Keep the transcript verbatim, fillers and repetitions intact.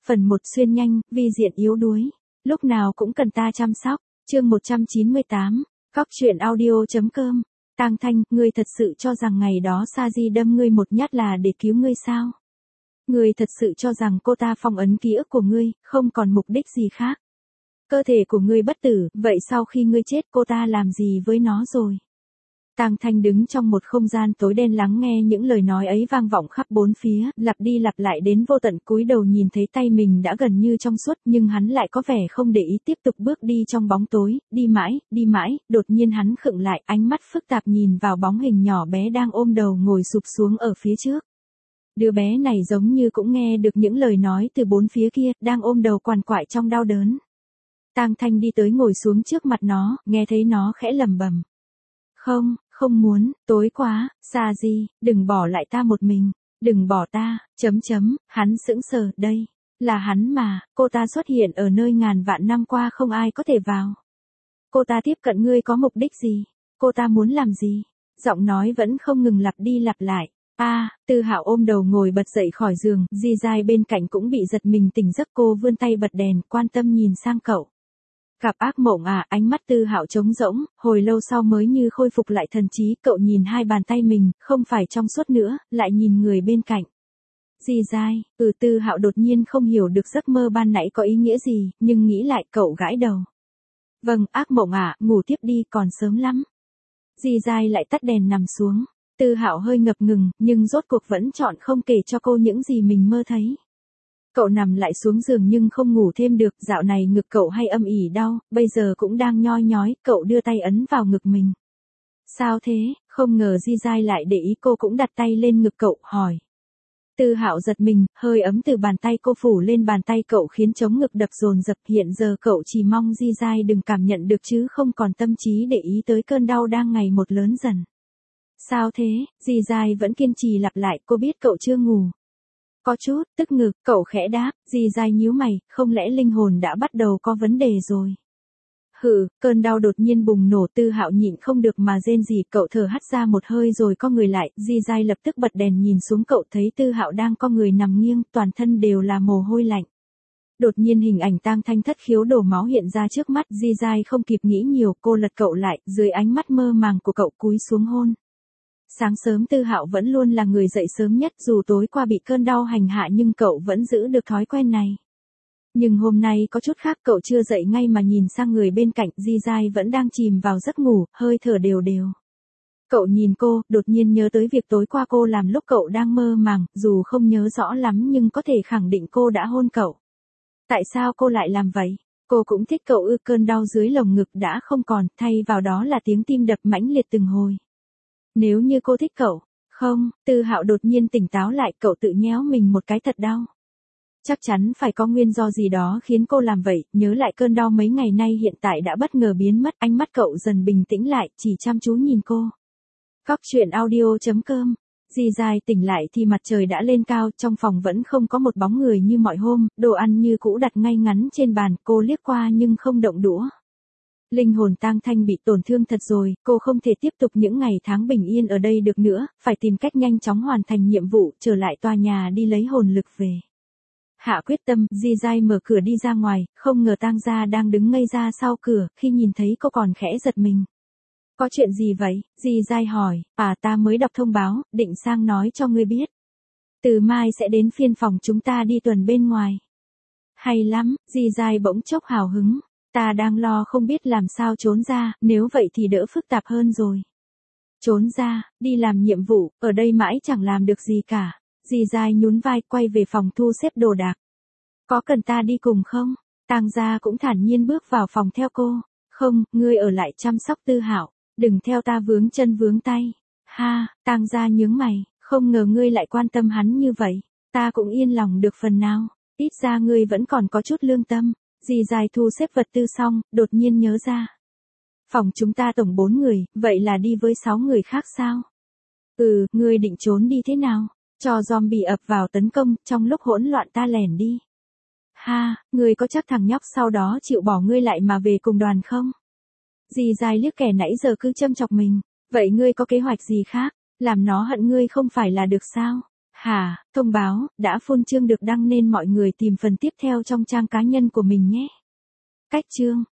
Phần một xuyên nhanh, vi diện yếu đuối. Lúc nào cũng cần ta chăm sóc. Chương một trăm chín mươi tám. Cóc truyện audio chấm com. Tang Thanh, ngươi thật sự cho rằng ngày đó Sa Di đâm ngươi một nhát là để cứu ngươi sao? Ngươi thật sự cho rằng cô ta phong ấn ký ức của ngươi, không còn mục đích gì khác. Cơ thể của ngươi bất tử, vậy sau khi ngươi chết cô ta làm gì với nó rồi? Tang Thanh đứng trong một không gian tối đen lắng nghe những lời nói ấy vang vọng khắp bốn phía, lặp đi lặp lại đến vô tận. Cúi đầu nhìn thấy tay mình đã gần như trong suốt, nhưng hắn lại có vẻ không để ý, tiếp tục bước đi trong bóng tối, đi mãi, đi mãi, đột nhiên hắn khựng lại, ánh mắt phức tạp nhìn vào bóng hình nhỏ bé đang ôm đầu ngồi sụp xuống ở phía trước. Đứa bé này giống như cũng nghe được những lời nói từ bốn phía kia, đang ôm đầu quằn quại trong đau đớn. Tang Thanh đi tới ngồi xuống trước mặt nó, nghe thấy nó khẽ lẩm bẩm. Không, không muốn, tối quá, Sa Di, đừng bỏ lại ta một mình, đừng bỏ ta, chấm chấm, hắn sững sờ, đây, là hắn mà, cô ta xuất hiện ở nơi ngàn vạn năm qua không ai có thể vào. Cô ta tiếp cận ngươi có mục đích gì? Cô ta muốn làm gì? Giọng nói vẫn không ngừng lặp đi lặp lại. A, à, Tư Hạo ôm đầu ngồi bật dậy khỏi giường, Di Giai bên cạnh cũng bị giật mình tỉnh giấc, cô vươn tay bật đèn, quan tâm nhìn sang cậu. Gặp ác mộng à? Ánh mắt Tư Hạo trống rỗng, hồi lâu sau mới như khôi phục lại thần trí, cậu nhìn hai bàn tay mình, không phải trong suốt nữa, lại nhìn người bên cạnh. Di Giai, ừ Tư Hạo đột nhiên không hiểu được giấc mơ ban nãy có ý nghĩa gì, nhưng nghĩ lại cậu gãi đầu. Vâng, ác mộng à, ngủ tiếp đi, còn sớm lắm. Di Giai lại tắt đèn nằm xuống. Tư Hạo hơi ngập ngừng, nhưng rốt cuộc vẫn chọn không kể cho cô những gì mình mơ thấy. Cậu nằm lại xuống giường nhưng không ngủ thêm được, dạo này ngực cậu hay âm ỉ đau, bây giờ cũng đang nhoi nhói, cậu đưa tay ấn vào ngực mình. Sao thế? Không ngờ Di Giai lại để ý, cô cũng đặt tay lên ngực cậu, hỏi. Tư Hạo giật mình, hơi ấm từ bàn tay cô phủ lên bàn tay cậu khiến trống ngực đập dồn dập, hiện giờ cậu chỉ mong Di Giai đừng cảm nhận được chứ không còn tâm trí để ý tới cơn đau đang ngày một lớn dần. Sao thế? Di Giai vẫn kiên trì lặp lại, cô biết cậu chưa ngủ. Có chút, tức ngực, cậu khẽ đáp, Di Giai nhíu mày, không lẽ linh hồn đã bắt đầu có vấn đề rồi? Hừ, cơn đau đột nhiên bùng nổ, Tư Hạo nhịn không được mà rên rỉ, cậu thở hắt ra một hơi rồi co người lại, Di Giai lập tức bật đèn nhìn xuống cậu, thấy Tư Hạo đang co người nằm nghiêng, toàn thân đều là mồ hôi lạnh. Đột nhiên hình ảnh Tang Thanh thất khiếu đổ máu hiện ra trước mắt, Di Giai không kịp nghĩ nhiều, cô lật cậu lại, dưới ánh mắt mơ màng của cậu cúi xuống hôn. Sáng sớm Tư Hạo vẫn luôn là người dậy sớm nhất, dù tối qua bị cơn đau hành hạ nhưng cậu vẫn giữ được thói quen này. Nhưng hôm nay có chút khác, cậu chưa dậy ngay mà nhìn sang người bên cạnh, Di Giai vẫn đang chìm vào giấc ngủ, hơi thở đều đều. Cậu nhìn cô, đột nhiên nhớ tới việc tối qua cô làm lúc cậu đang mơ màng, dù không nhớ rõ lắm nhưng có thể khẳng định cô đã hôn cậu. Tại sao cô lại làm vậy? Cô cũng thích cậu ư? Cơn đau dưới lồng ngực đã không còn, thay vào đó là tiếng tim đập mãnh liệt từng hồi. Nếu như cô thích cậu, không, Tư Hạo đột nhiên tỉnh táo lại, cậu tự nhéo mình một cái thật đau. Chắc chắn phải có nguyên do gì đó khiến cô làm vậy, nhớ lại cơn đau mấy ngày nay hiện tại đã bất ngờ biến mất, ánh mắt cậu dần bình tĩnh lại, chỉ chăm chú nhìn cô. Cóc truyện audio chấm com. Di Giai tỉnh lại thì mặt trời đã lên cao, trong phòng vẫn không có một bóng người như mọi hôm, đồ ăn như cũ đặt ngay ngắn trên bàn, cô liếc qua nhưng không động đũa. Linh hồn Tang Thanh bị tổn thương thật rồi, cô không thể tiếp tục những ngày tháng bình yên ở đây được nữa, phải tìm cách nhanh chóng hoàn thành nhiệm vụ, trở lại tòa nhà đi lấy hồn lực về. Hạ quyết tâm, Di Giai mở cửa đi ra ngoài, không ngờ Tang gia đang đứng ngây ra sau cửa, khi nhìn thấy cô còn khẽ giật mình. Có chuyện gì vậy? Di Giai hỏi. À, ta mới đọc thông báo, định sang nói cho ngươi biết. Từ mai sẽ đến phiên phòng chúng ta đi tuần bên ngoài. Hay lắm, Di Giai bỗng chốc hào hứng. Ta đang lo không biết làm sao trốn ra, nếu vậy thì đỡ phức tạp hơn rồi. Trốn ra, đi làm nhiệm vụ, ở đây mãi chẳng làm được gì cả. Di Giai nhún vai, quay về phòng thu xếp đồ đạc. Có cần ta đi cùng không? Tang gia cũng thản nhiên bước vào phòng theo cô. Không, ngươi ở lại chăm sóc Tư Hạo, đừng theo ta vướng chân vướng tay. Ha, Tang gia nhướng mày, không ngờ ngươi lại quan tâm hắn như vậy. Ta cũng yên lòng được phần nào, ít ra ngươi vẫn còn có chút lương tâm. Di Giai thu xếp vật tư xong, đột nhiên nhớ ra. Phòng chúng ta tổng bốn người, vậy là đi với sáu người khác sao? Ừ, ngươi định trốn đi thế nào? Cho zombie ập vào tấn công, trong lúc hỗn loạn ta lẻn đi. Ha, ngươi có chắc thằng nhóc sau đó chịu bỏ ngươi lại mà về cùng đoàn không? Di Giai liếc kẻ nãy giờ cứ châm chọc mình. Vậy ngươi có kế hoạch gì khác? Làm nó hận ngươi không phải là được sao? Hà, thông báo, đã full chương được đăng nên mọi người tìm phần tiếp theo trong trang cá nhân của mình nhé. Cách chương